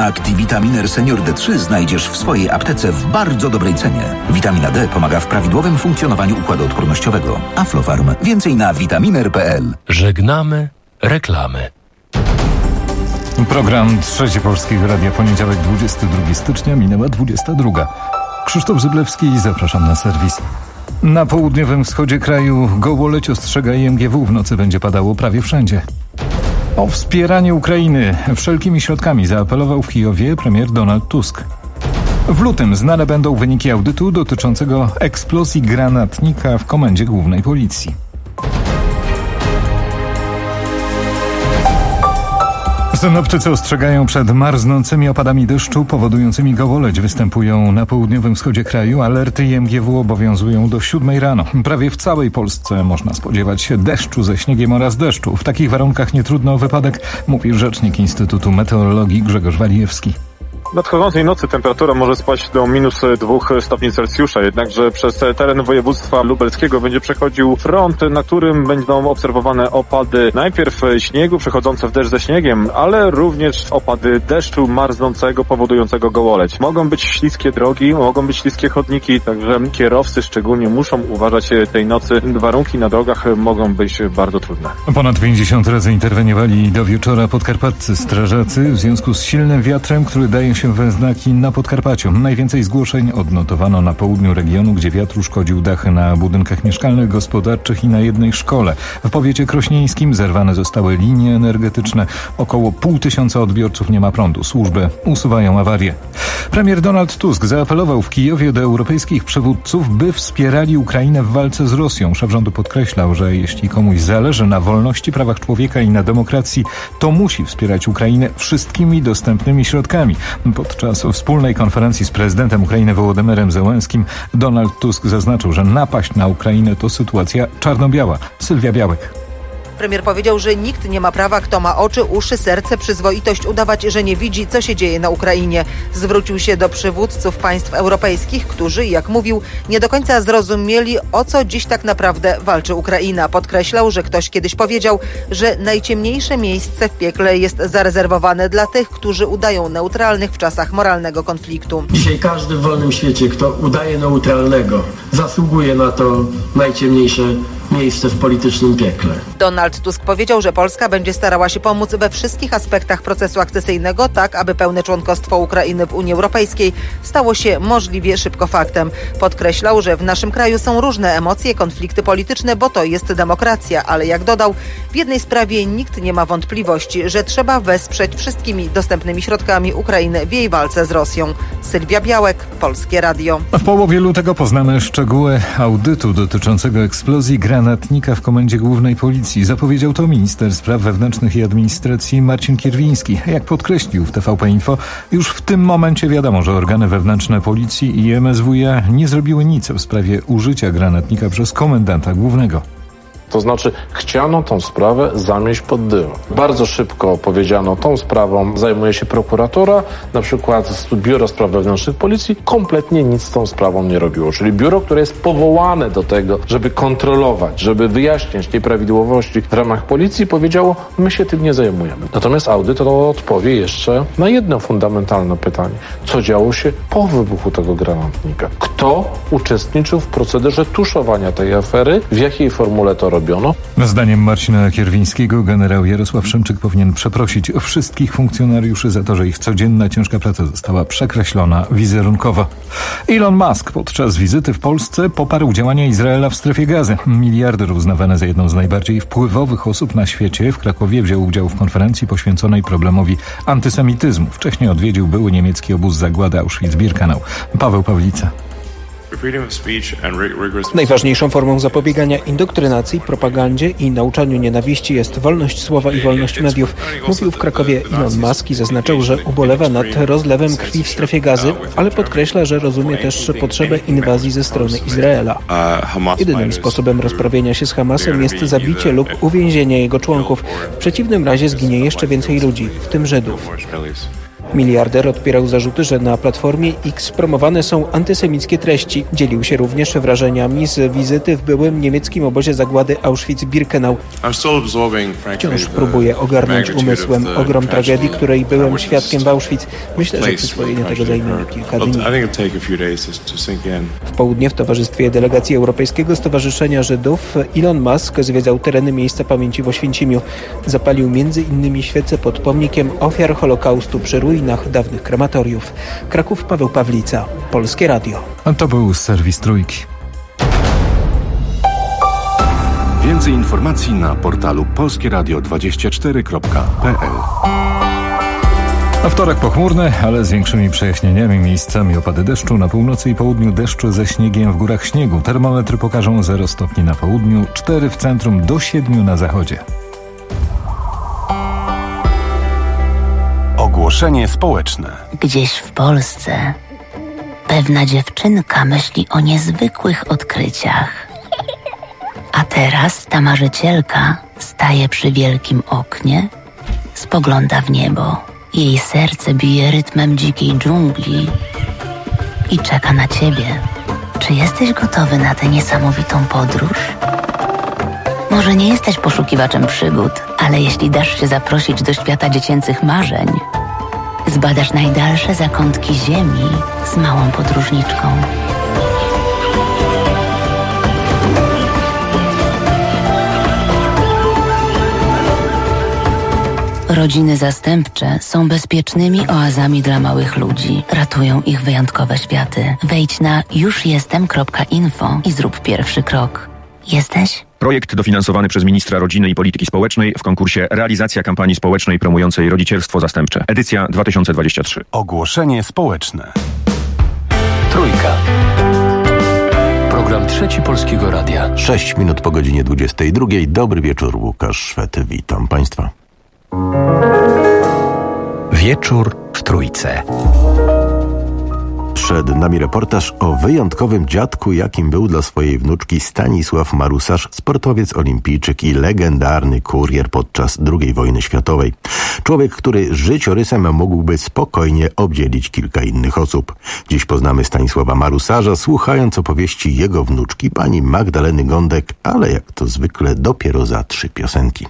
Activitaminer Senior D3 znajdziesz w swojej aptece w bardzo dobrej cenie. Witamina D pomaga w prawidłowym funkcjonowaniu układu odpornościowego. Aflofarm. Więcej na vitaminer.pl. Żegnamy reklamy. Program Trzeci Polskiego Radia, poniedziałek 22 stycznia, minęła 22. Krzysztof Zyblewski, zapraszam na serwis. Na południowym wschodzie kraju gołoleć ostrzega IMGW. W nocy będzie padało prawie wszędzie. O wspieranie Ukrainy wszelkimi środkami zaapelował w Kijowie premier Donald Tusk. W lutym znane będą wyniki audytu dotyczącego eksplozji granatnika w Komendzie Głównej Policji. Synoptycy ostrzegają przed marznącymi opadami deszczu powodującymi gołoleć. Występują na południowym wschodzie kraju. Alerty IMGW obowiązują do 7 rano. Prawie w całej Polsce można spodziewać się deszczu ze śniegiem oraz deszczu. W takich warunkach nie trudno o wypadek, mówi rzecznik Instytutu Meteorologii Grzegorz Walijewski. W nadchodzącej nocy temperatura może spaść do -2 stopni Celsjusza, jednakże przez teren województwa lubelskiego będzie przechodził front, na którym będą obserwowane opady najpierw śniegu przechodzące w deszcz ze śniegiem, ale również opady deszczu marznącego powodującego gołoleć. Mogą być śliskie drogi, mogą być śliskie chodniki, także kierowcy szczególnie muszą uważać tej nocy. Warunki na drogach mogą być bardzo trudne. Ponad 50 razy interweniowali do wieczora podkarpaccy strażacy w związku z silnym wiatrem, który daje się we znaki na Podkarpaciu. Najwięcej zgłoszeń odnotowano na południu regionu, gdzie wiatr uszkodził dachy na budynkach mieszkalnych, gospodarczych i na jednej szkole. W powiecie krośnieńskim zerwane zostały linie energetyczne. Około 500 odbiorców nie ma prądu. Służby usuwają awarię. Premier Donald Tusk zaapelował w Kijowie do europejskich przywódców, by wspierali Ukrainę w walce z Rosją. Szef rządu podkreślał, że jeśli komuś zależy na wolności, prawach człowieka i na demokracji, to musi wspierać Ukrainę wszystkimi dostępnymi środkami. Podczas wspólnej konferencji z prezydentem Ukrainy Wołodymyrem Zełenskim Donald Tusk zaznaczył, że napaść na Ukrainę to sytuacja czarno-biała. Sylwia Białek. Premier powiedział, że nikt nie ma prawa, kto ma oczy, uszy, serce, przyzwoitość, udawać, że nie widzi, co się dzieje na Ukrainie. Zwrócił się do przywódców państw europejskich, którzy, jak mówił, nie do końca zrozumieli, o co dziś tak naprawdę walczy Ukraina. Podkreślał, że ktoś kiedyś powiedział, że najciemniejsze miejsce w piekle jest zarezerwowane dla tych, którzy udają neutralnych w czasach moralnego konfliktu. Dzisiaj każdy w wolnym świecie, kto udaje neutralnego, zasługuje na to najciemniejsze miejsce w politycznym piekle. Donald Tusk powiedział, że Polska będzie starała się pomóc we wszystkich aspektach procesu akcesyjnego, tak aby pełne członkostwo Ukrainy w Unii Europejskiej stało się możliwie szybko faktem. Podkreślał, że w naszym kraju są różne emocje, konflikty polityczne, bo to jest demokracja, ale jak dodał, w jednej sprawie nikt nie ma wątpliwości, że trzeba wesprzeć wszystkimi dostępnymi środkami Ukrainę w jej walce z Rosją. Sylwia Białek, Polskie Radio. W połowie lutego poznamy szczegóły audytu dotyczącego eksplozji granatnika w Komendzie Głównej Policji. Zapowiedział to minister spraw wewnętrznych i administracji Marcin Kierwiński. Jak podkreślił w TVP Info, już w tym momencie wiadomo, że organy wewnętrzne policji i MSWiA nie zrobiły nic w sprawie użycia granatnika przez komendanta głównego. To znaczy chciano tą sprawę zamieść pod dywan. Bardzo szybko powiedziano, tą sprawą zajmuje się prokuratura, na przykład Biuro Spraw Wewnętrznych Policji kompletnie nic z tą sprawą nie robiło. Czyli biuro, które jest powołane do tego, żeby kontrolować, żeby wyjaśniać nieprawidłowości w ramach policji, powiedziało, my się tym nie zajmujemy. Natomiast audyt odpowie jeszcze na jedno fundamentalne pytanie. Co działo się po wybuchu tego granatnika? Kto uczestniczył w procederze tuszowania tej afery? W jakiej formule to robiono? Zdaniem Marcina Kierwińskiego generał Jarosław Szymczyk powinien przeprosić wszystkich funkcjonariuszy za to, że ich codzienna ciężka praca została przekreślona wizerunkowo. Elon Musk podczas wizyty w Polsce poparł działania Izraela w strefie Gazy. Miliarder uznawany za jedną z najbardziej wpływowych osób na świecie w Krakowie wziął udział w konferencji poświęconej problemowi antysemityzmu. Wcześniej odwiedził były niemiecki obóz zagłady Auschwitz-Birkenau. Paweł Pawlica. Najważniejszą formą zapobiegania indoktrynacji, propagandzie i nauczaniu nienawiści jest wolność słowa i wolność mediów, mówił w Krakowie Elon Musk i zaznaczył, że ubolewa nad rozlewem krwi w strefie Gazy, ale podkreśla, że rozumie też potrzebę inwazji ze strony Izraela. Jedynym sposobem rozprawienia się z Hamasem jest zabicie lub uwięzienie jego członków. W przeciwnym razie zginie jeszcze więcej ludzi, w tym Żydów. Miliarder odpierał zarzuty, że na Platformie X promowane są antysemickie treści. Dzielił się również wrażeniami z wizyty w byłym niemieckim obozie zagłady Auschwitz-Birkenau. Wciąż próbuję ogarnąć umysłem ogrom tragedii, której byłem świadkiem w Auschwitz. Myślę, że przyswojenie tego zajmie kilka dni. W południe w towarzystwie delegacji Europejskiego Stowarzyszenia Żydów Elon Musk zwiedzał tereny miejsca pamięci w Oświęcimiu. Zapalił m.in. świecę pod pomnikiem ofiar Holokaustu przy ruinach dawnych krematoriów. Kraków, Paweł Pawlica, Polskie Radio. A to był serwis Trójki. Więcej informacji na portalu polskieradio24.pl. A wtorek pochmurny, ale z większymi przejaśnieniami, miejscami opady deszczu. Na północy i południu deszczu ze śniegiem, w górach śniegu. Termometry pokażą 0 stopni na południu, 4 w centrum, do 7 na zachodzie. Ogłoszenie społeczne. Gdzieś w Polsce pewna dziewczynka myśli o niezwykłych odkryciach. A teraz ta marzycielka staje przy wielkim oknie, spogląda w niebo. Jej serce bije rytmem dzikiej dżungli i czeka na ciebie. Czy jesteś gotowy na tę niesamowitą podróż? Może nie jesteś poszukiwaczem przygód, ale jeśli dasz się zaprosić do świata dziecięcych marzeń, zbadasz najdalsze zakątki ziemi z małą podróżniczką. Rodziny zastępcze są bezpiecznymi oazami dla małych ludzi. Ratują ich wyjątkowe światy. Wejdź na jusjestem.info i zrób pierwszy krok. Jesteś? Projekt dofinansowany przez ministra rodziny i polityki społecznej w konkursie Realizacja kampanii społecznej promującej rodzicielstwo zastępcze. Edycja 2023. Ogłoszenie społeczne. Trójka. Program Trzeci Polskiego Radia. 6 minut po godzinie 22. Dobry wieczór, Łukasz Szwed. Witam Państwa. Wieczór w Trójce. Przed nami reportaż o wyjątkowym dziadku, jakim był dla swojej wnuczki Stanisław Marusarz, sportowiec olimpijczyk i legendarny kurier podczas II wojny światowej. Człowiek, który życiorysem mógłby spokojnie obdzielić kilka innych osób. Dziś poznamy Stanisława Marusarza, słuchając opowieści jego wnuczki, pani Magdaleny Gądek, ale jak to zwykle dopiero za 3 piosenki.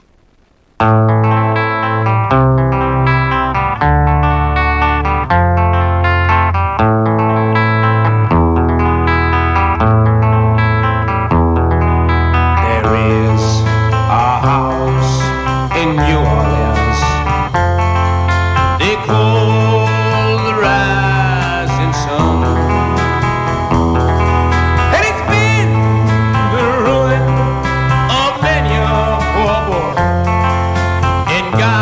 God.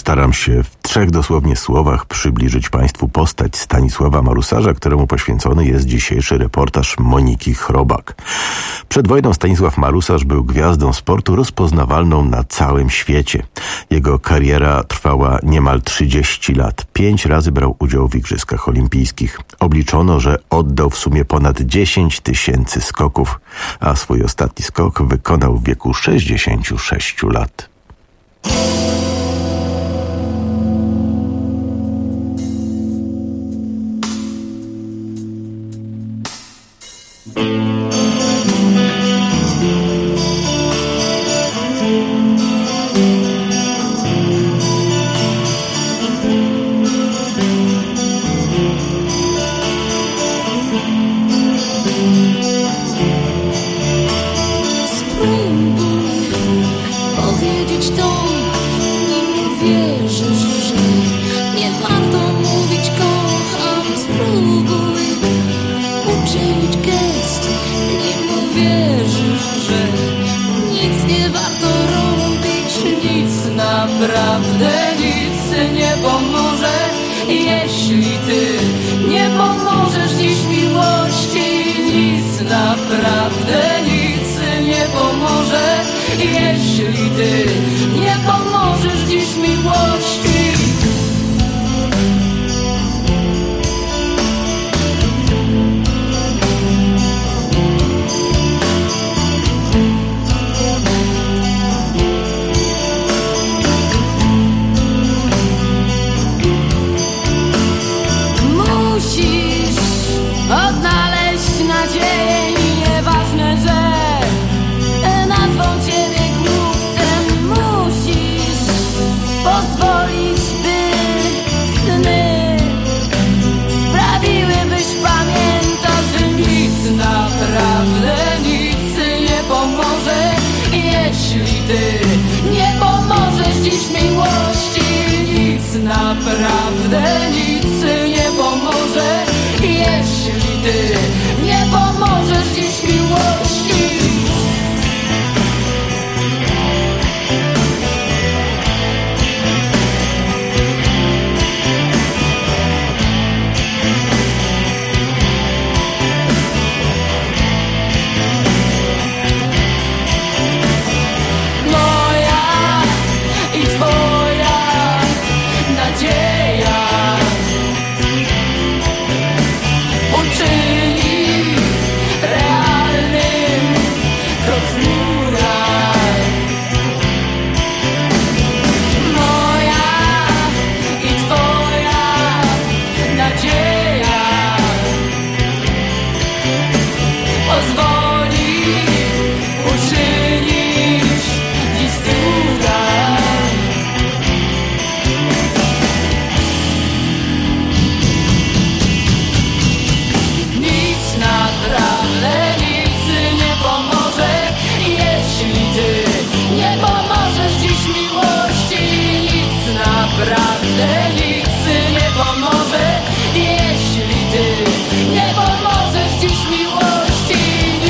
postaram się w 3 dosłownie słowach przybliżyć Państwu postać Stanisława Marusarza, któremu poświęcony jest dzisiejszy reportaż Moniki Chrobak. Przed wojną Stanisław Marusarz był gwiazdą sportu rozpoznawalną na całym świecie. Jego kariera trwała niemal 30 lat. 5 razy brał udział w Igrzyskach Olimpijskich. Obliczono, że oddał w sumie ponad 10 000 skoków, a swój ostatni skok wykonał w wieku 66 lat. Naprawdę nic nie pomoże, jeśli ty nie pomożesz dziś miłości. Nic, naprawdę nic nie pomoże, jeśli ty nie pomożesz dziś miłości. Ty nie pomożesz dziś miłości. Nic, naprawdę nic nie pomoże, jeśli ty nie pomożesz dziś miłości. Naprawdę nic nie pomoże, jeśli ty nie pomożesz dziś miłości.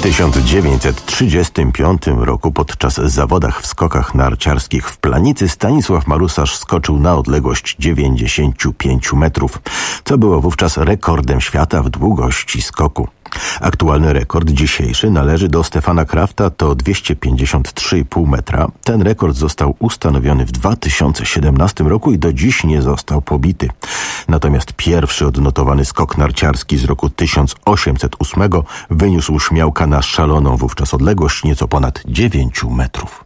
W 1935 roku podczas zawodach w skokach narciarskich w Planicy Stanisław Marusarz skoczył na odległość 95 metrów, co było wówczas rekordem świata w długości skoku. Aktualny rekord dzisiejszy należy do Stefana Krafta, to 253,5 metra. Ten rekord został ustanowiony w 2017 roku i do dziś nie został pobity. Natomiast pierwszy odnotowany skok narciarski z roku 1808 wyniósł Śmiałka na szaloną wówczas odległość nieco ponad 9 metrów.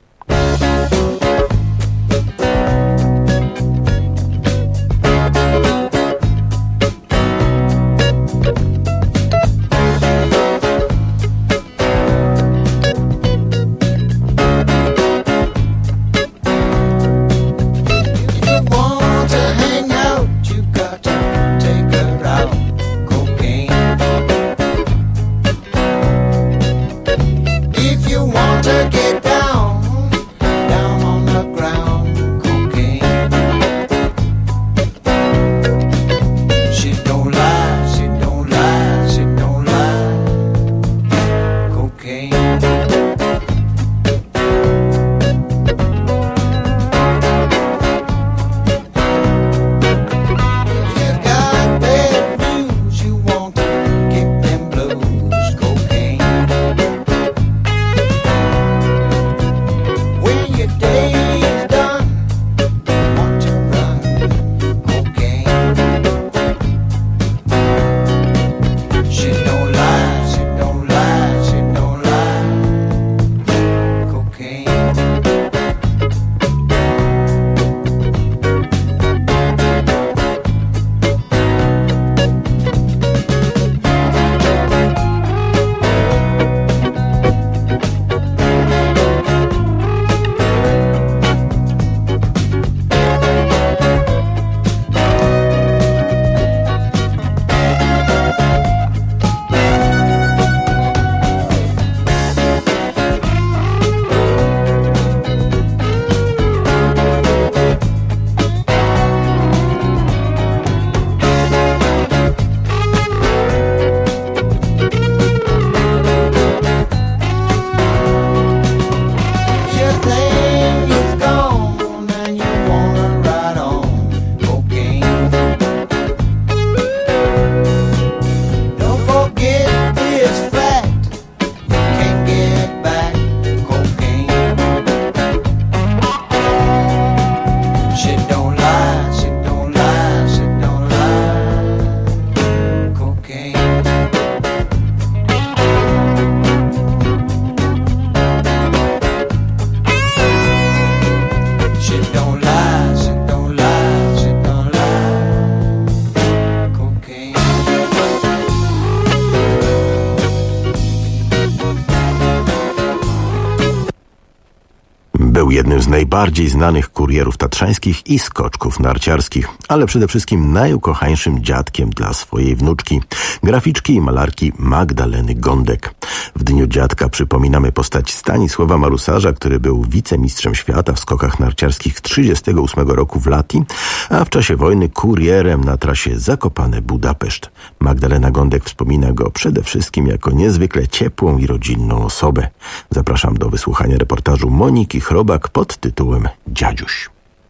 Był jednym z najbardziej znanych kurierów tatrzańskich i skoczków narciarskich, ale przede wszystkim najukochańszym dziadkiem dla swojej wnuczki, graficzki i malarki Magdaleny Gondek. W Dniu Dziadka przypominamy postać Stanisława Marusarza, który był wicemistrzem świata w skokach narciarskich 1938 roku w Lati, a w czasie wojny kurierem na trasie Zakopane-Budapeszt. Magdalena Gondek wspomina go przede wszystkim jako niezwykle ciepłą i rodzinną osobę. Zapraszam do wysłuchania reportażu Moniki Chrobak pod tytułem Dziadziuś.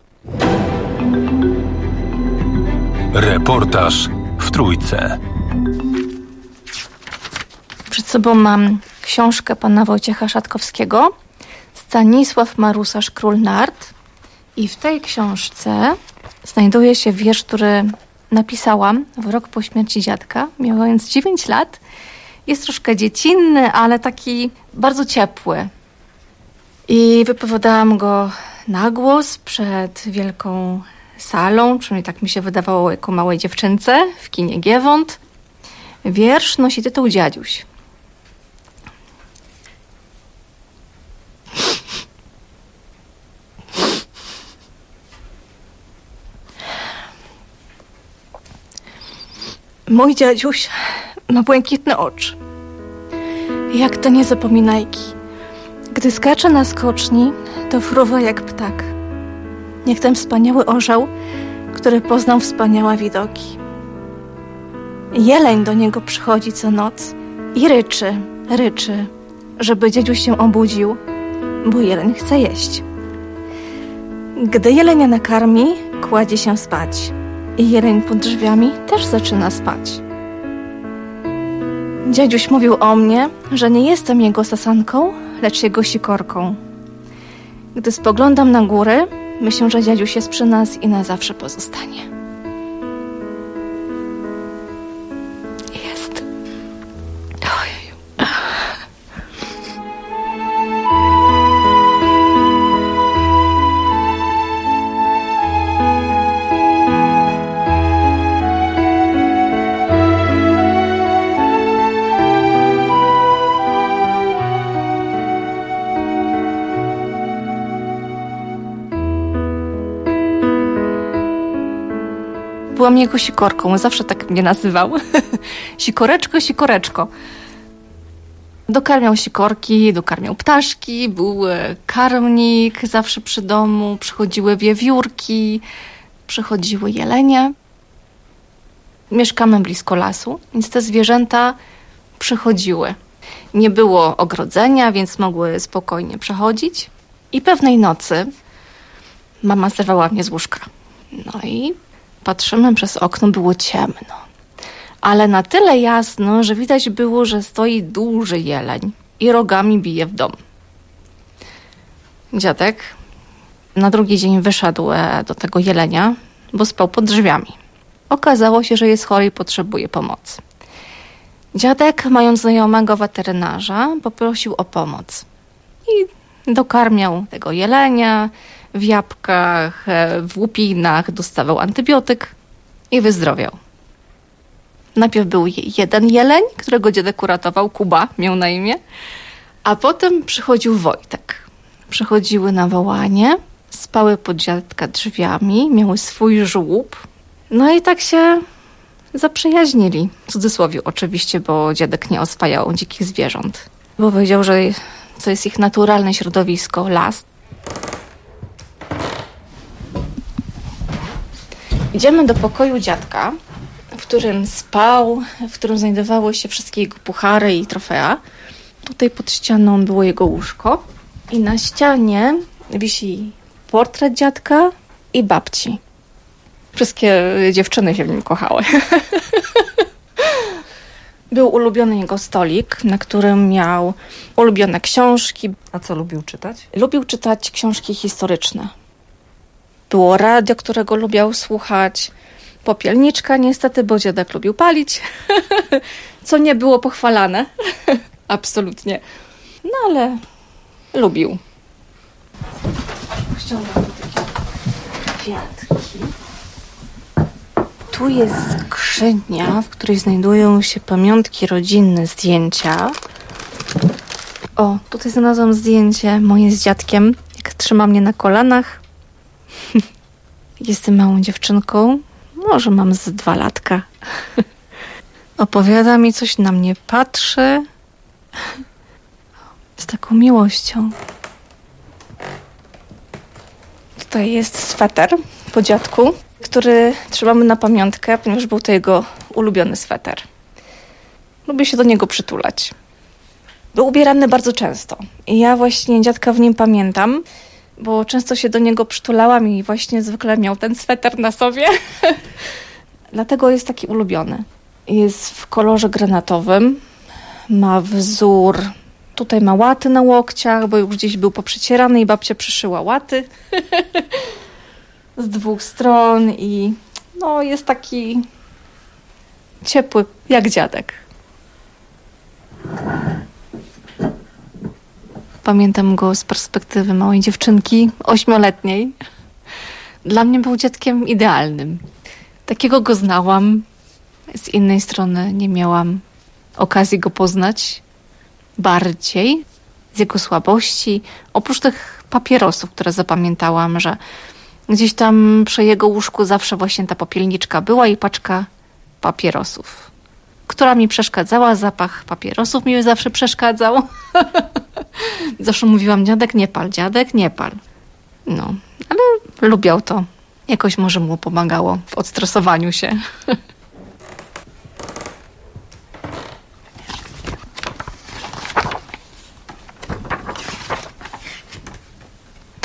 Reportaż w Trójce. Przed sobą mam książkę pana Wojciecha Szatkowskiego, Stanisław Marusarz, Król Nart. I w tej książce znajduje się wiersz, który napisałam w rok po śmierci dziadka, mając 9 lat. Jest troszkę dziecinny, ale taki bardzo ciepły. I wypowiadałam go na głos przed wielką salą, przynajmniej tak mi się wydawało jako małej dziewczynce w kinie Giewont. Wiersz nosi tytuł Dziadziuś. Mój dziadziuś ma błękitne oczy, jak to niezapominajki. Gdy skacze na skoczni, to fruwa jak ptak. Jak ten wspaniały orzeł, który poznał wspaniałe widoki. Jeleń do niego przychodzi co noc i ryczy, ryczy, żeby dziadziuś się obudził, bo jeleń chce jeść. Gdy jelenia nakarmi, kładzie się spać i jeleń pod drzwiami też zaczyna spać. Dziadziuś mówił o mnie, że nie jestem jego sasanką, lecz jego sikorką. Gdy spoglądam na góry, myślę, że dziadziuś jest przy nas i na zawsze pozostanie. Jest. Ojeju. Byłam jego sikorką, zawsze tak mnie nazywał. Sikoreczko, sikoreczko. Dokarmiał sikorki, dokarmiał ptaszki, był karmnik zawsze przy domu, przychodziły wiewiórki, przychodziły jelenie. Mieszkamy blisko lasu, więc te zwierzęta przychodziły. Nie było ogrodzenia, więc mogły spokojnie przechodzić. I pewnej nocy mama zerwała mnie z łóżka. No i patrzymy przez okno, było ciemno. Ale na tyle jasno, że widać było, że stoi duży jeleń i rogami bije w dom. Dziadek na drugi dzień wyszedł do tego jelenia, bo spał pod drzwiami. Okazało się, że jest chory i potrzebuje pomocy. Dziadek, mając znajomego weterynarza, poprosił o pomoc. I dokarmiał tego jelenia, w jabłkach, w łupinach, dostawał antybiotyk i wyzdrowiał. Najpierw był jeden jeleń, którego dziadek uratował, Kuba miał na imię, a potem przychodził Wojtek. Przychodziły na wołanie, spały pod dziadka drzwiami, miały swój żłób. No i tak się zaprzyjaźnili. W cudzysłowie oczywiście, bo dziadek nie oswajał dzikich zwierząt. Bo powiedział, że to jest ich naturalne środowisko, las. Idziemy do pokoju dziadka, w którym spał, w którym znajdowały się wszystkie jego puchary i trofea. Tutaj pod ścianą było jego łóżko i na ścianie wisi portret dziadka i babci. Wszystkie dziewczyny się w nim kochały. Był ulubiony jego stolik, na którym miał ulubione książki. A co lubił czytać? Lubił czytać książki historyczne. Było radio, którego lubiał słuchać. Popielniczka niestety, bo dziadek lubił palić, co nie było pochwalane. Absolutnie. No ale lubił. Ściągam takie kwiatki. Tu jest skrzynia, w której znajdują się pamiątki rodzinne, zdjęcia. O, tutaj znalazłam zdjęcie moje z dziadkiem, jak trzyma mnie na kolanach. Jestem małą dziewczynką, może mam z 2 latka. Opowiada mi coś, na mnie patrzy. Z taką miłością. Tutaj jest sweter po dziadku, który trzymamy na pamiątkę, ponieważ był to jego ulubiony sweter. Lubię się do niego przytulać. Był ubierany bardzo często. I ja właśnie dziadka w nim pamiętam, bo często się do niego przytulałam i właśnie zwykle miał ten sweter na sobie. Dlatego jest taki ulubiony. Jest w kolorze granatowym. Ma wzór. Tutaj ma łaty na łokciach, bo już gdzieś był poprzecierany i babcia przyszyła łaty. Z 2 stron i no jest taki ciepły jak dziadek. Pamiętam go z perspektywy małej dziewczynki, 8-letniej. Dla mnie był dziadkiem idealnym. Takiego go znałam. Z innej strony nie miałam okazji go poznać bardziej. Z jego słabości. Oprócz tych papierosów, które zapamiętałam, że gdzieś tam przy jego łóżku zawsze właśnie ta popielniczka była i paczka papierosów, która mi przeszkadzała. Zapach papierosów mi zawsze przeszkadzał. Zawsze mówiłam, dziadek nie pal. No, ale lubiał to. Jakoś może mu pomagało w odstresowaniu się.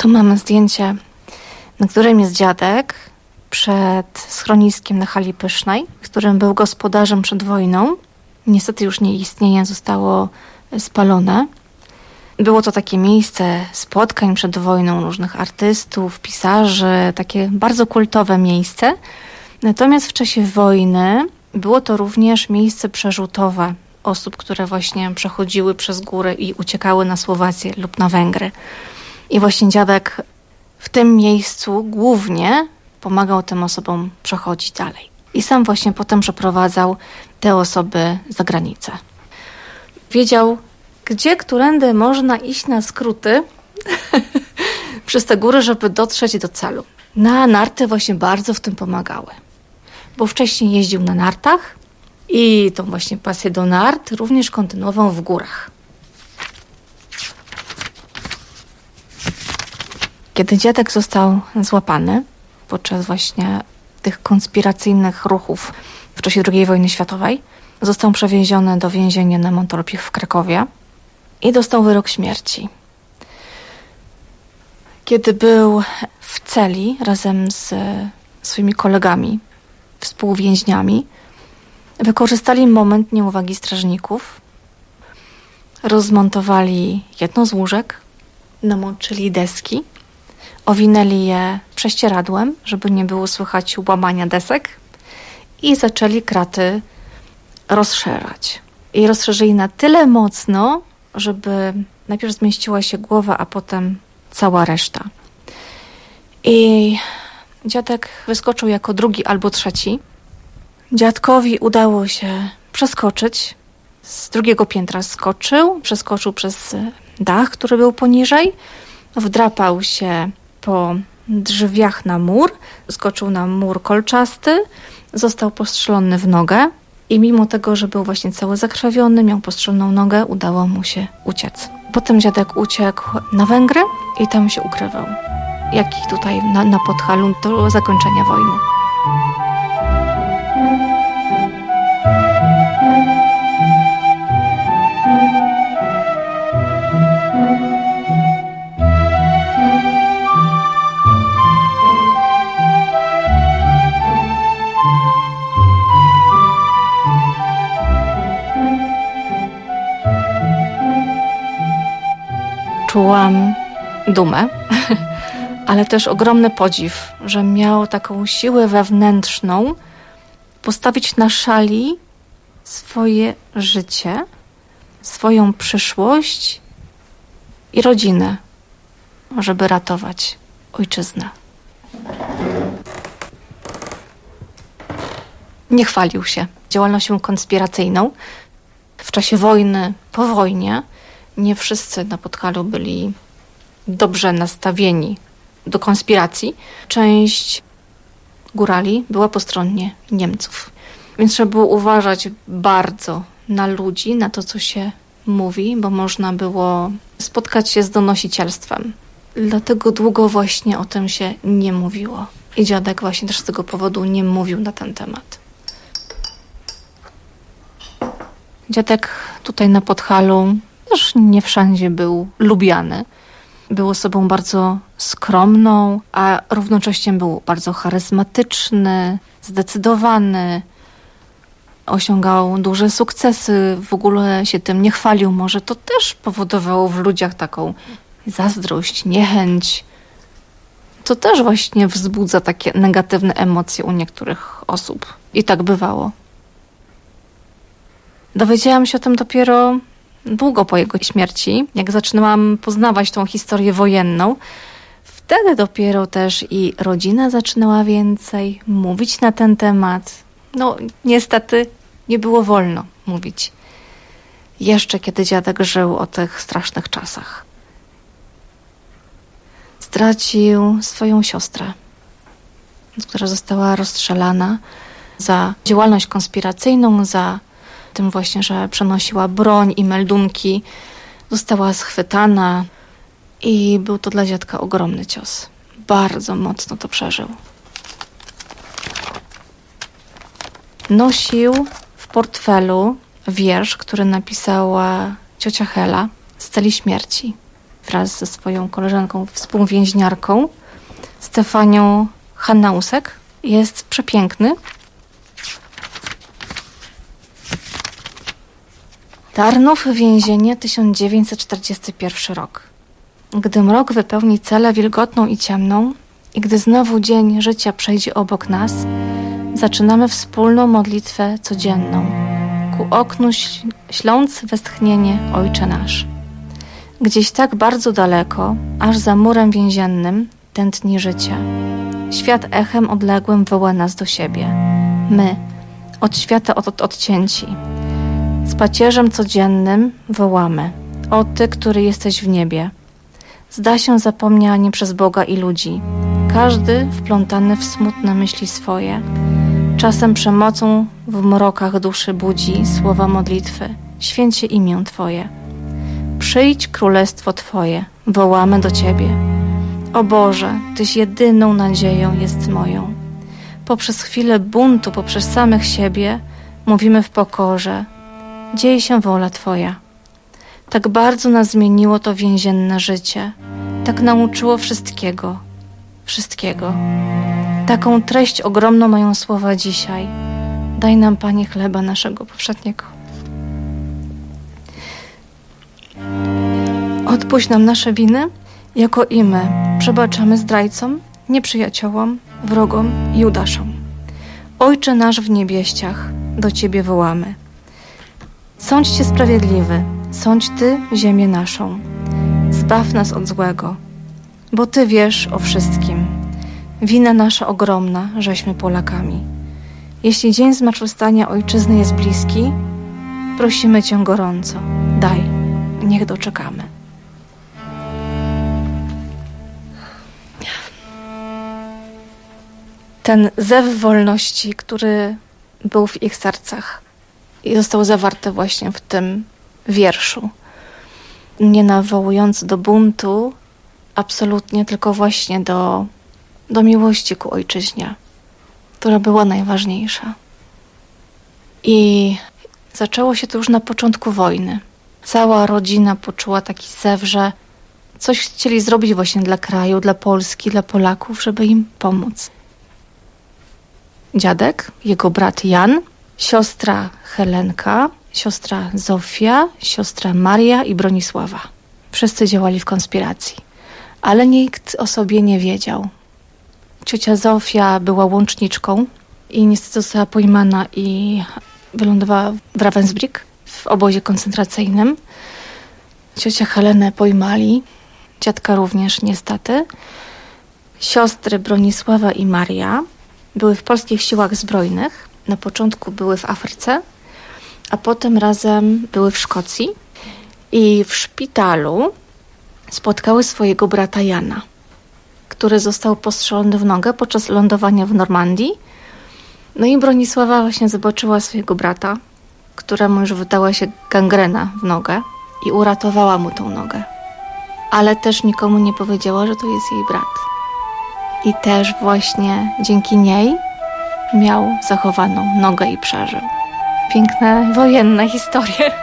Tu mamy zdjęcie, na którym jest dziadek przed schroniskiem na Hali Pysznej, którym był gospodarzem przed wojną. Niestety już nie istnieje, zostało spalone. Było to takie miejsce spotkań przed wojną różnych artystów, pisarzy, takie bardzo kultowe miejsce. Natomiast w czasie wojny było to również miejsce przerzutowe osób, które właśnie przechodziły przez góry i uciekały na Słowację lub na Węgry. I właśnie dziadek w tym miejscu głównie pomagał tym osobom przechodzić dalej. I sam właśnie potem przeprowadzał te osoby za granicę. Wiedział, gdzie, którędy można iść na skróty przez te góry, żeby dotrzeć do celu. Na narty właśnie bardzo w tym pomagały. Bo wcześniej jeździł na nartach i tą właśnie pasję do nart również kontynuował w górach. Kiedy dziadek został złapany podczas właśnie tych konspiracyjnych ruchów w czasie II wojny światowej, został przewieziony do więzienia na Montorpich w Krakowie i dostał wyrok śmierci. Kiedy był w celi razem z swoimi kolegami, współwięźniami, wykorzystali moment nieuwagi strażników, rozmontowali jedno z łóżek, namoczyli deski, owinęli je prześcieradłem, żeby nie było słychać łamania desek i zaczęli kraty rozszerzać. I rozszerzyli na tyle mocno, żeby najpierw zmieściła się głowa, a potem cała reszta. I dziadek wyskoczył jako drugi albo trzeci. Dziadkowi udało się przeskoczyć. Z drugiego piętra przeskoczył przez dach, który był poniżej, wdrapał się po drzwiach na mur, skoczył na mur kolczasty, został postrzelony w nogę i mimo tego, że był właśnie cały zakrwawiony, miał postrzeloną nogę, udało mu się uciec. Potem dziadek uciekł na Węgry i tam się ukrywał. Jak i tutaj na Podhalu do zakończenia wojny. Czułam dumę, ale też ogromny podziw, że miał taką siłę wewnętrzną postawić na szali swoje życie, swoją przyszłość i rodzinę, żeby ratować ojczyznę. Nie chwalił się działalnością konspiracyjną. W czasie wojny, po wojnie, nie wszyscy na Podhalu byli dobrze nastawieni do konspiracji. Część górali była po stronie Niemców. Więc trzeba było uważać bardzo na ludzi, na to, co się mówi, bo można było spotkać się z donosicielstwem. Dlatego długo właśnie o tym się nie mówiło. I dziadek właśnie też z tego powodu nie mówił na ten temat. Dziadek tutaj na Podhalu też nie wszędzie był lubiany. Był osobą bardzo skromną, a równocześnie był bardzo charyzmatyczny, zdecydowany. Osiągał duże sukcesy, w ogóle się tym nie chwalił. Może to też powodowało w ludziach taką zazdrość, niechęć. To też właśnie wzbudza takie negatywne emocje u niektórych osób. I tak bywało. Dowiedziałam się o tym dopiero długo po jego śmierci, jak zaczynałam poznawać tą historię wojenną. Wtedy dopiero też i rodzina zaczynała więcej mówić na ten temat. No, niestety nie było wolno mówić. Jeszcze kiedy dziadek żył o tych strasznych czasach. Stracił swoją siostrę, która została rozstrzelana za działalność konspiracyjną, za tym właśnie, że przenosiła broń i meldunki. Została schwytana i był to dla dziadka ogromny cios. Bardzo mocno to przeżył. Nosił w portfelu wiersz, który napisała ciocia Hela z celi śmierci. wraz ze swoją koleżanką, współwięźniarką Stefanią Hannausek. Jest przepiękny. Tarnów, więzienie, 1941 rok. Gdy mrok wypełni celę wilgotną i ciemną i gdy znowu dzień życia przejdzie obok nas, zaczynamy wspólną modlitwę codzienną. Ku oknu śląc westchnienie Ojcze nasz. Gdzieś tak bardzo daleko, aż za murem więziennym, tętni życie. Świat echem odległym woła nas do siebie. My, od świata odcięci. Z pacierzem codziennym wołamy: o Ty, który jesteś w niebie. Zda się zapomnianie przez Boga i ludzi. Każdy wplątany w smutne myśli swoje. Czasem przemocą w mrokach duszy budzi słowa modlitwy. Święcie imię Twoje. Przyjdź królestwo Twoje. Wołamy do Ciebie. O Boże, Tyś jedyną nadzieją jest moją. Poprzez chwilę buntu, poprzez samych siebie mówimy w pokorze: dziej się wola Twoja. Tak bardzo nas zmieniło to więzienne życie. Tak nauczyło wszystkiego. Wszystkiego. Taką treść ogromną mają słowa dzisiaj. Daj nam, Panie, chleba naszego powszedniego. Odpuść nam nasze winy, jako i my przebaczamy zdrajcom, nieprzyjaciołom, wrogom i Judaszom. Ojcze nasz w niebieściach, do Ciebie wołamy. Sądźcie sprawiedliwy, sądź Ty ziemię naszą. Zbaw nas od złego, bo Ty wiesz o wszystkim. Wina nasza ogromna, żeśmy Polakami. Jeśli dzień zmartwychwstania Ojczyzny jest bliski, prosimy Cię gorąco, daj, niech doczekamy. Ten zew wolności, który był w ich sercach i został zawarty właśnie w tym wierszu. Nie nawołując do buntu, absolutnie, tylko właśnie do miłości ku ojczyźnie, która była najważniejsza. I zaczęło się to już na początku wojny. Cała rodzina poczuła taki zew, że coś chcieli zrobić właśnie dla kraju, dla Polski, dla Polaków, żeby im pomóc. Dziadek, jego brat Jan, siostra Helenka, siostra Zofia, siostra Maria i Bronisława. Wszyscy działali w konspiracji, ale nikt o sobie nie wiedział. Ciocia Zofia była łączniczką i niestety została pojmana i wylądowała w Ravensbrück, w obozie koncentracyjnym. Ciocia Helenę pojmali, dziadka również niestety. Siostry Bronisława i Maria były w polskich siłach zbrojnych. Na początku były w Afryce, a potem razem były w Szkocji. I w szpitalu spotkały swojego brata Jana, który został postrzelony w nogę podczas lądowania w Normandii. No i Bronisława właśnie zobaczyła swojego brata, któremu już wydała się gangrena w nogę i uratowała mu tą nogę. Ale też nikomu nie powiedziała, że to jest jej brat. I też właśnie dzięki niej miał zachowaną nogę i przeżył. Piękne wojenne historie.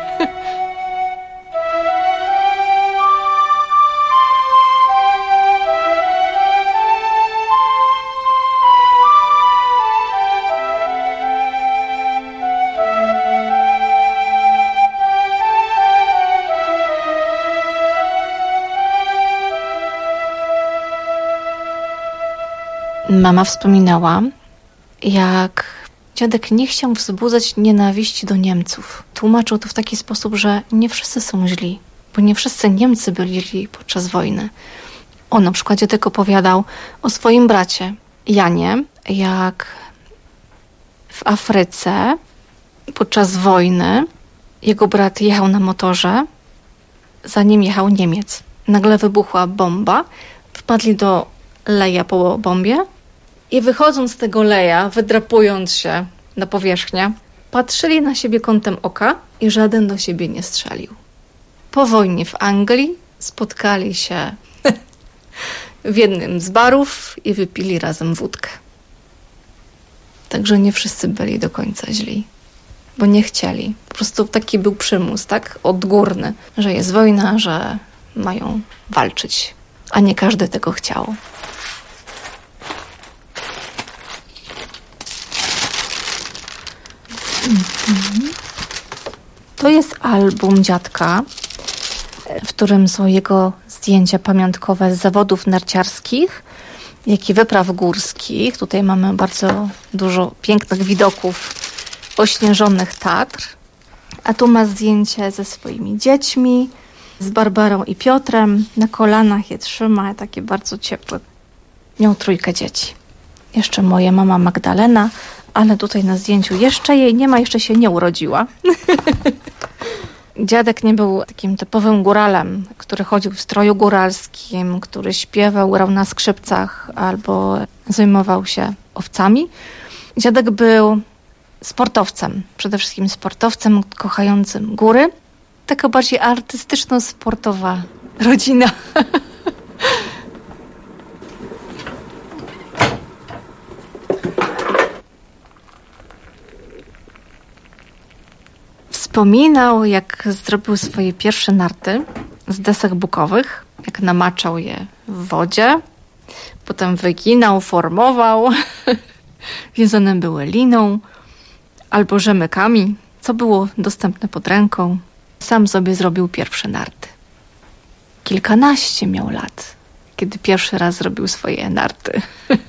Mama wspominała, jak dziadek nie chciał wzbudzać nienawiści do Niemców. Tłumaczył to w taki sposób, że nie wszyscy są źli, bo nie wszyscy Niemcy byli źli podczas wojny. On na przykład dziadek opowiadał o swoim bracie Janie, jak w Afryce podczas wojny jego brat jechał na motorze, za nim jechał Niemiec. Nagle wybuchła bomba, wpadli do leja po bombie i wychodząc z tego leja, wydrapując się na powierzchnię, patrzyli na siebie kątem oka i żaden do siebie nie strzelił. Po wojnie w Anglii spotkali się w jednym z barów i wypili razem wódkę. Także nie wszyscy byli do końca źli, bo nie chcieli. Po prostu taki był przymus, tak odgórny, że jest wojna, że mają walczyć, a nie każdy tego chciał. To jest album dziadka, w którym są jego zdjęcia pamiątkowe z zawodów narciarskich, jak i wypraw górskich. Tutaj mamy bardzo dużo pięknych widoków ośnieżonych Tatr. A tu ma zdjęcie ze swoimi dziećmi, z Barbarą i Piotrem. Na kolanach je trzyma, takie bardzo ciepłe. Miał 3 dzieci. Jeszcze moja mama Magdalena, ale tutaj na zdjęciu jeszcze jej nie ma, jeszcze się nie urodziła. Dziadek nie był takim typowym góralem, który chodził w stroju góralskim, który śpiewał, grał na skrzypcach albo zajmował się owcami. Dziadek był sportowcem, przede wszystkim sportowcem kochającym góry. Taka bardziej artystyczno-sportowa rodzina. Wspominał, jak zrobił swoje pierwsze narty z desek bukowych, jak namaczał je w wodzie, potem wyginał, formował, wiązane były liną albo rzemykami, co było dostępne pod ręką. Sam sobie zrobił pierwsze narty. Kilkanaście miał lat, kiedy pierwszy raz zrobił swoje narty.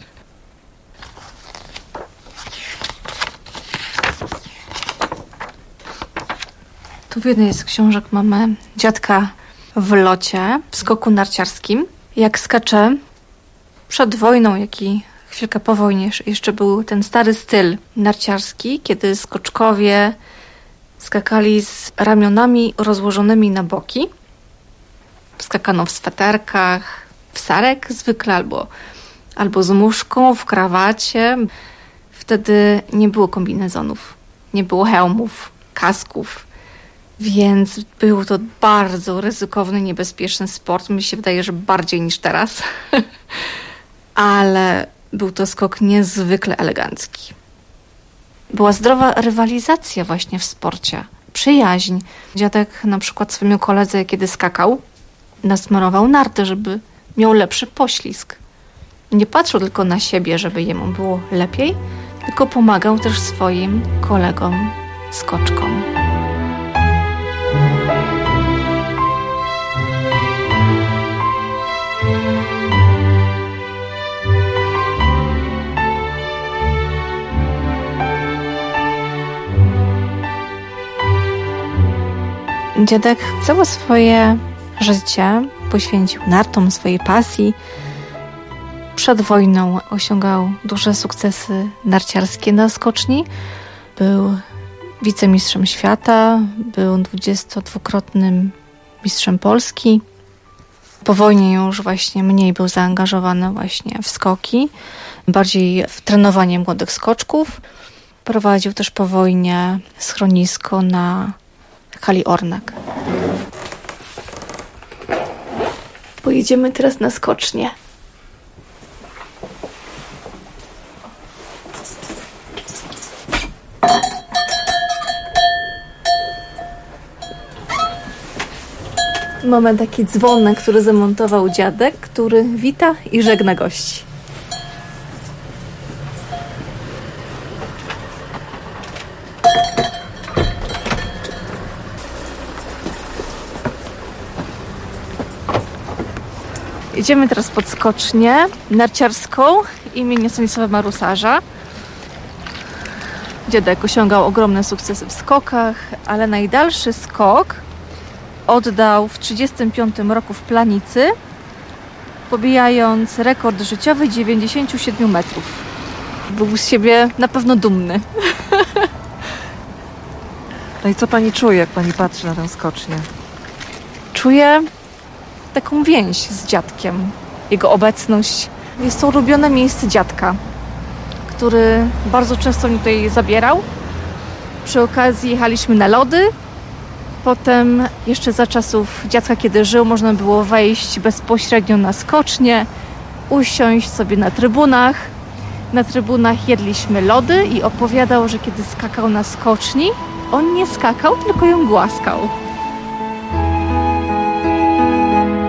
Tu w jednej z książek mamy dziadka w locie, w skoku narciarskim. Jak skacze przed wojną, jak i chwilkę po wojnie, jeszcze był ten stary styl narciarski, kiedy skoczkowie skakali z ramionami rozłożonymi na boki. Skakano w sweterkach, w sarek zwykle, albo z muszką, w krawacie. Wtedy nie było kombinezonów, nie było hełmów, kasków. Więc był to bardzo ryzykowny, niebezpieczny sport. Mi się wydaje, że bardziej niż teraz. Ale był to skok niezwykle elegancki. Była zdrowa rywalizacja właśnie w sporcie. Przyjaźń. Dziadek na przykład swojemu koledze, kiedy skakał, nasmarował narty, żeby miał lepszy poślizg. Nie patrzył tylko na siebie, żeby jemu było lepiej, tylko pomagał też swoim kolegom skoczkom. Dziadek całe swoje życie poświęcił nartom, swojej pasji. Przed wojną osiągał duże sukcesy narciarskie na skoczni. Był wicemistrzem świata, był 22-krotnym mistrzem Polski. Po wojnie już właśnie mniej był zaangażowany właśnie w skoki, bardziej w trenowanie młodych skoczków. Prowadził też po wojnie schronisko na hali Ornak. Pojedziemy teraz na skocznię. Mamy taki dzwonek, który zamontował dziadek, który wita i żegna gości. Idziemy teraz pod skocznię narciarską imienia Stanisława Marusarza. Dziadek osiągał ogromne sukcesy w skokach, ale najdalszy skok oddał w 1935 roku w Planicy, pobijając rekord życiowy 97 metrów. Był z siebie na pewno dumny. No i co pani czuje, jak pani patrzy na tę skocznię? Czuję taką więź z dziadkiem. Jego obecność. Jest to ulubione miejsce dziadka, który bardzo często mnie tutaj zabierał. Przy okazji jechaliśmy na lody. Potem jeszcze za czasów dziadka, kiedy żył, można było wejść bezpośrednio na skocznię, usiąść sobie na trybunach. Na trybunach jedliśmy lody i opowiadał, że kiedy skakał na skoczni, on nie skakał, tylko ją głaskał.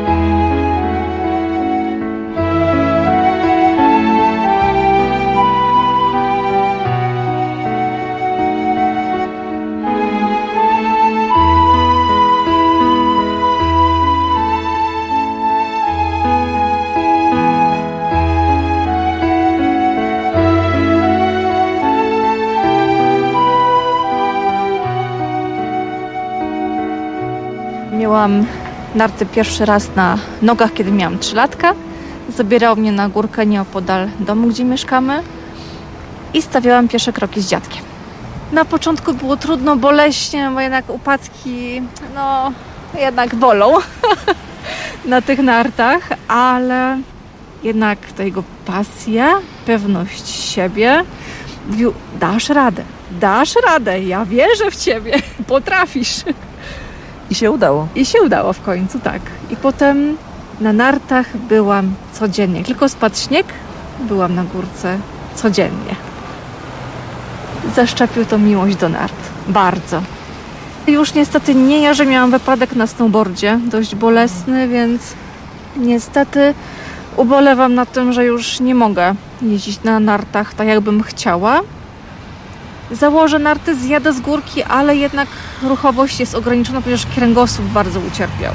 Miałam narty pierwszy raz na nogach, kiedy miałam 3 latka. Zabierał mnie na górkę nieopodal domu, gdzie mieszkamy i stawiałam pierwsze kroki z dziadkiem. Na początku było trudno, boleśnie, bo jednak upadki, jednak bolą na tych nartach, ale jednak to jego pasja, pewność siebie, mówił, dasz radę, ja wierzę w ciebie, potrafisz. I się udało. I się udało w końcu, tak. I potem na nartach byłam codziennie. Jak tylko spadł śnieg, byłam na górce codziennie. Zaszczepił to miłość do nart. Bardzo. Już niestety nie ja, że miałam wypadek na snowboardzie, dość bolesny, więc niestety ubolewam nad tym, że już nie mogę jeździć na nartach tak, jakbym chciała. Założę narty, zjadę z górki, ale jednak ruchowość jest ograniczona, ponieważ kręgosłup bardzo ucierpiał.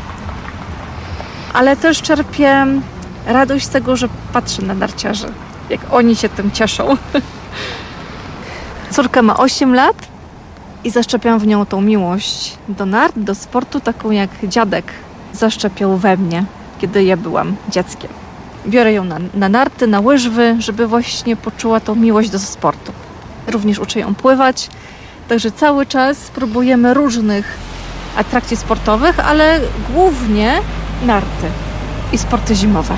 Ale też czerpię radość z tego, że patrzę na narciarzy, jak oni się tym cieszą. Córka ma 8 lat i zaszczepiam w nią tą miłość do nart, do sportu, taką jak dziadek zaszczepiał we mnie, kiedy ja byłam dzieckiem. Biorę ją na narty, na łyżwy, żeby właśnie poczuła tą miłość do sportu. Również uczę ją pływać, także cały czas próbujemy różnych atrakcji sportowych, ale głównie narty i sporty zimowe.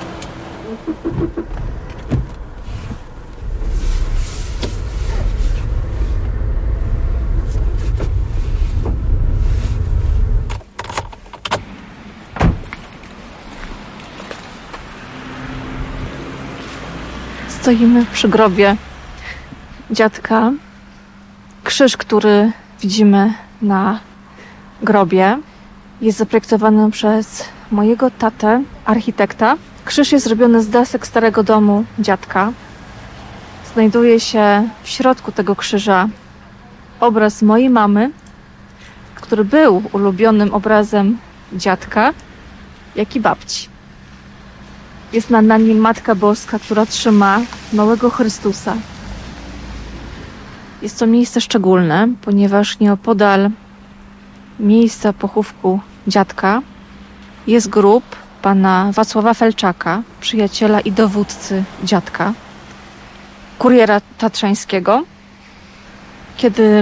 Stoimy przy grobie dziadka. Krzyż, który widzimy na grobie, jest zaprojektowany przez mojego tatę, architekta. Krzyż jest zrobiony z desek starego domu dziadka. Znajduje się w środku tego krzyża obraz mojej mamy, który był ulubionym obrazem dziadka, jak i babci. Jest na nim Matka Boska, która trzyma małego Chrystusa. Jest to miejsce szczególne, ponieważ nieopodal miejsca pochówku dziadka jest grób pana Wacława Felczaka, przyjaciela i dowódcy dziadka, kuriera tatrzańskiego. Kiedy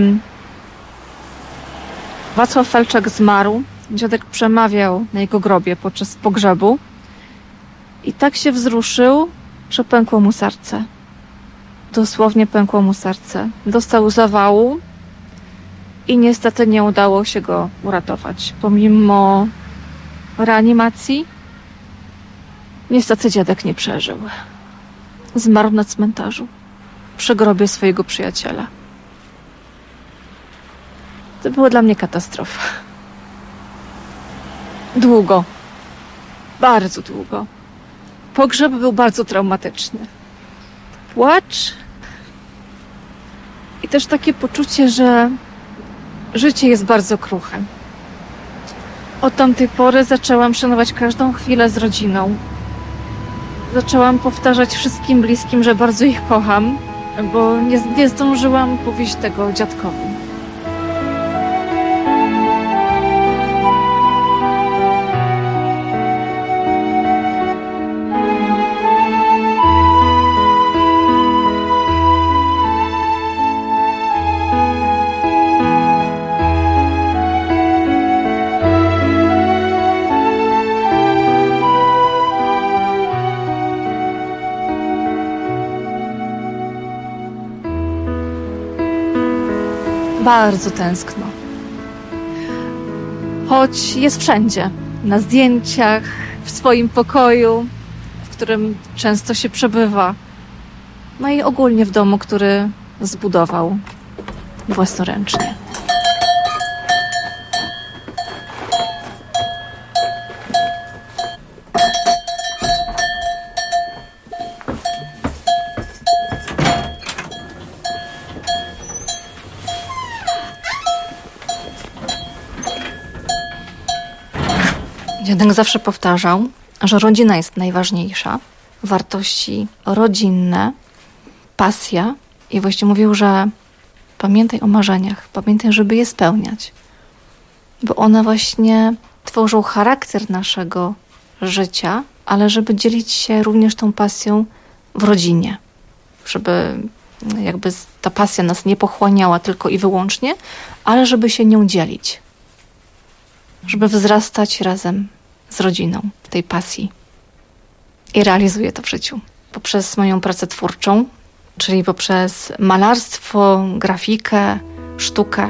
Wacław Felczak zmarł, dziadek przemawiał na jego grobie podczas pogrzebu i tak się wzruszył, że pękło mu serce. Dosłownie pękło mu serce. Dostał zawału i niestety nie udało się go uratować. Pomimo reanimacji, niestety dziadek nie przeżył. Zmarł na cmentarzu, przy grobie swojego przyjaciela. To była dla mnie katastrofa. Długo. Bardzo długo. Pogrzeb był bardzo traumatyczny. Płacz i też takie poczucie, że życie jest bardzo kruche. Od tamtej pory zaczęłam szanować każdą chwilę z rodziną. Zaczęłam powtarzać wszystkim bliskim, że bardzo ich kocham, bo nie zdążyłam powiedzieć tego dziadkowi. Bardzo tęskno. Choć jest wszędzie. Na zdjęciach, w swoim pokoju, w którym często się przebywa. No i ogólnie w domu, który zbudował własnoręcznie. Dziadek zawsze powtarzał, że rodzina jest najważniejsza, wartości rodzinne, pasja i właśnie mówił, że pamiętaj o marzeniach, pamiętaj, żeby je spełniać. bo one właśnie tworzą charakter naszego życia, ale żeby dzielić się również tą pasją w rodzinie, żeby jakby ta pasja nas nie pochłaniała tylko i wyłącznie, ale żeby się nią dzielić, żeby wzrastać razem z rodziną w tej pasji. I realizuję to w życiu poprzez moją pracę twórczą, czyli poprzez malarstwo, grafikę, sztukę.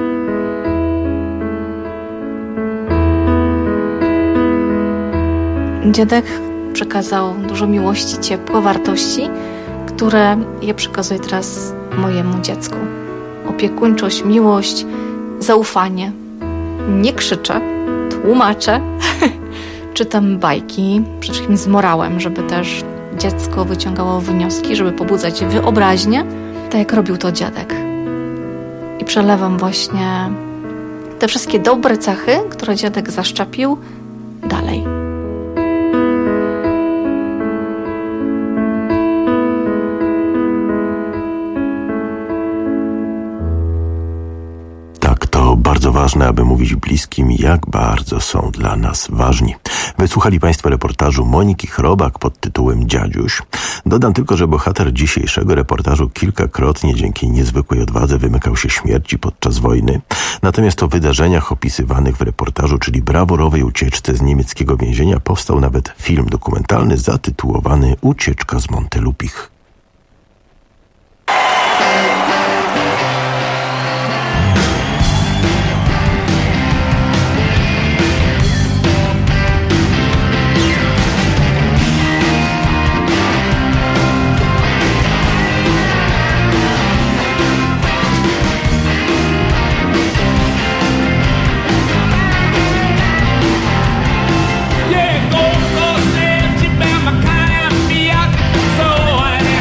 Dziadek przekazał dużo miłości, ciepła, wartości, które ja przekazuję teraz mojemu dziecku. Opiekuńczość, miłość, zaufanie. Nie krzyczę, tłumaczę, czytam bajki, przede wszystkim z morałem, żeby też dziecko wyciągało wnioski, żeby pobudzać wyobraźnię, tak jak robił to dziadek. I przelewam właśnie te wszystkie dobre cechy, które dziadek zaszczepił, dalej. Bardzo ważne, aby mówić bliskim, jak bardzo są dla nas ważni. Wysłuchali Państwo reportażu Moniki Chrobak pod tytułem Dziadziuś. Dodam tylko, że bohater dzisiejszego reportażu kilkakrotnie dzięki niezwykłej odwadze wymykał się śmierci podczas wojny. Natomiast o wydarzeniach opisywanych w reportażu, czyli brawurowej ucieczce z niemieckiego więzienia, powstał nawet film dokumentalny zatytułowany Ucieczka z Montelupich. Yeah, go, go, stand, you better my kind of fiat. So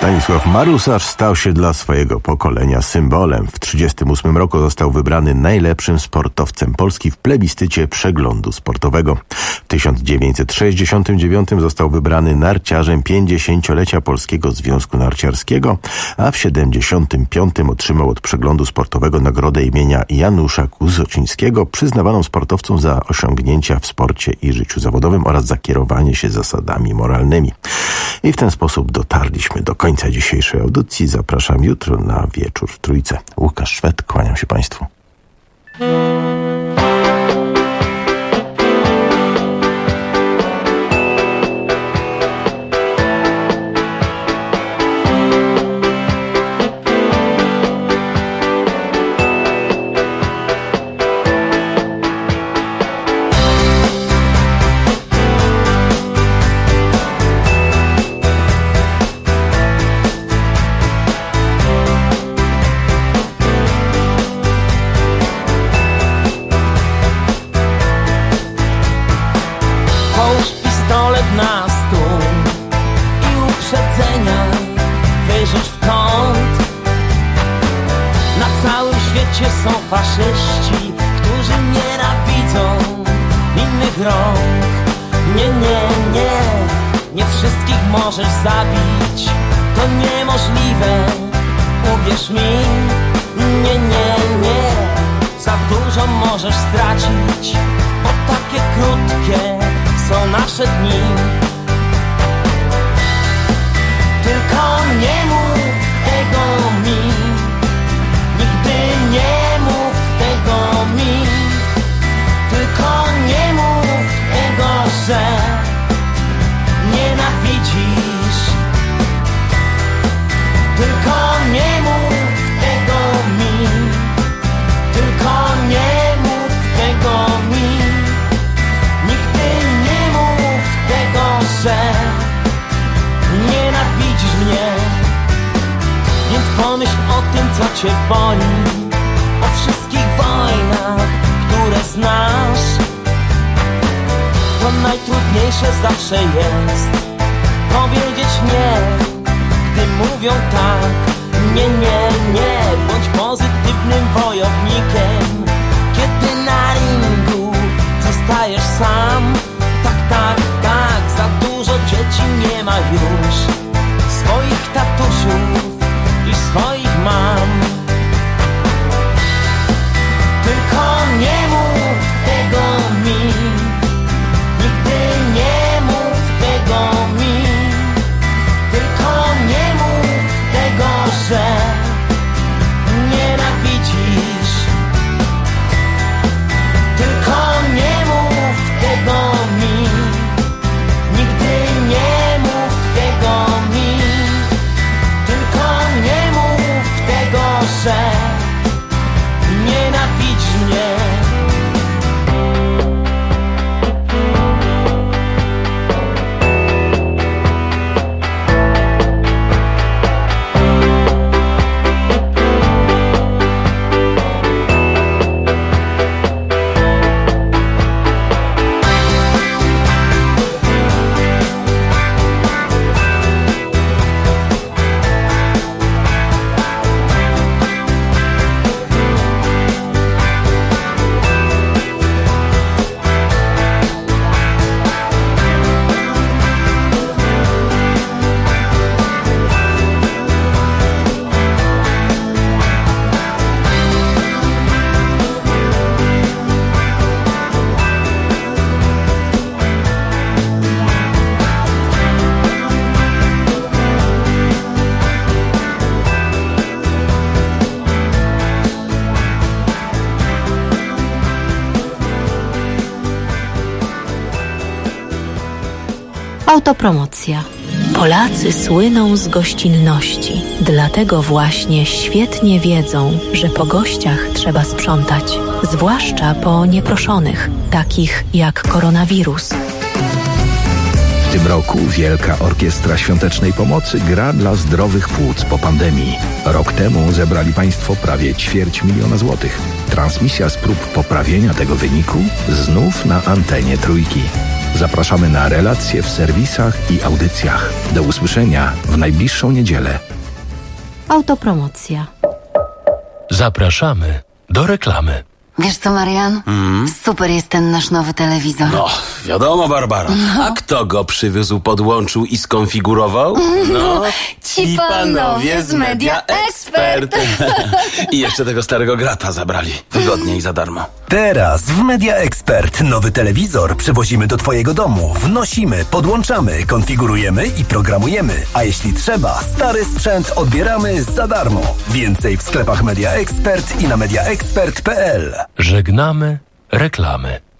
Stanisław Marusarz stał się dla swojego pokolenia symbolem. W 1938 roku został wybrany najlepszym sportowcem Polski w plebiscycie przeglądu sportowego. W 1969 został wybrany narciarzem 50-lecia Polskiego Związku Narciarskiego, a w 1975 otrzymał od przeglądu sportowego nagrodę imienia Janusza Kusocińskiego, przyznawaną sportowcom za osiągnięcia w sporcie i życiu zawodowym oraz za kierowanie się zasadami moralnymi. I w ten sposób dotarliśmy do końca dzisiejszej audycji. Zapraszam jutro na wieczór w Trójce. Łukasz Szwed, kłaniam się Państwu. Faszyści, którzy nienawidzą innych rąk. Nie wszystkich możesz zabić, to niemożliwe, uwierz mi. Nie, za dużo możesz stracić, bo takie krótkie są nasze dni. Tylko nie mów tego mi, nigdy nie mów tego mi, tylko nie mów tego, że nienawidzisz. Tylko nie mów tego mi, tylko nie mów tego mi, nigdy nie mów tego, że nienawidzisz mnie. Więc pomyśl o tym, co cię boli, o wszystkich wojnach, które znasz. To najtrudniejsze zawsze jest powiedzieć nie, gdy mówią tak. Nie, bądź pozytywnym wojownikiem, kiedy na ringu zostajesz sam. Tak, za dużo dzieci nie ma już swoich tatusiów i swoich mam. Tylko nie mów tego mi, nigdy nie mów tego mi, tylko nie mów tego, że nienawidzisz. Tylko nie mów tego mi, nigdy nie mów tego mi, tylko nie mów tego, że nienawidzisz mnie. Autopromocja. Polacy słyną z gościnności. Dlatego właśnie świetnie wiedzą, że po gościach trzeba sprzątać. Zwłaszcza po nieproszonych, takich jak koronawirus. W tym roku Wielka Orkiestra Świątecznej Pomocy gra dla zdrowych płuc po pandemii. Rok temu zebrali Państwo prawie 250 000 złotych. Transmisja z prób poprawienia tego wyniku znów na antenie Trójki. Zapraszamy na relacje w serwisach i audycjach. Do usłyszenia w najbliższą niedzielę. Autopromocja. Zapraszamy do reklamy. Wiesz co, Marian? Super jest ten nasz nowy telewizor. No, wiadomo, Barbara. A kto go przywiózł, podłączył i skonfigurował? No, ci panowie z Media Expert. I jeszcze tego starego grata zabrali. Wygodnie i za darmo. Teraz w Media Expert nowy telewizor przywozimy do Twojego domu. Wnosimy, podłączamy, konfigurujemy i programujemy. A jeśli trzeba, stary sprzęt odbieramy za darmo. Więcej w sklepach Media Expert i na mediaexpert.pl. Żegnamy reklamy.